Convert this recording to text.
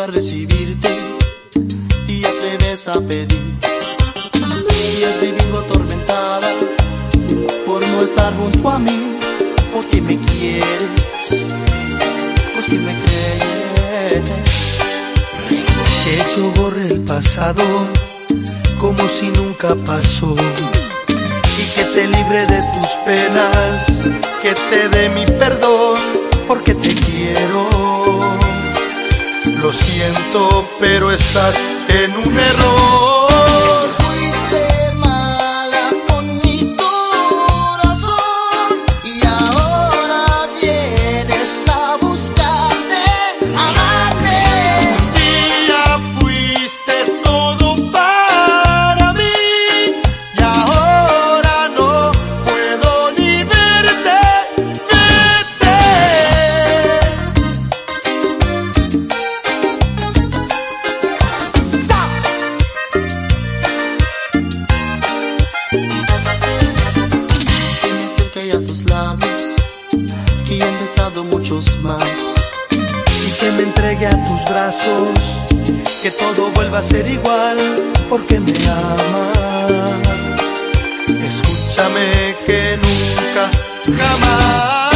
recibirte y atreves a pedir. Y has vivido atormentada por no estar junto a mí, porque me quieres, porque me crees. Que yo borre el pasado como si nunca pasó, y que te libre de tus penas, que te dé mi perdón, porque te quiero. Lo siento, pero estás en un error. Fuiste mala con mi corazón y ahora vienes a buscarme, a amarme. Un día fuiste todo para mí y ahora no puedo ni verte, vete. Que me acerque a tus labios, que ya han besado muchos más. Y que me entregue a tus brazos, que todo vuelva a ser igual, porque me amas. Escúchame que nunca, jamás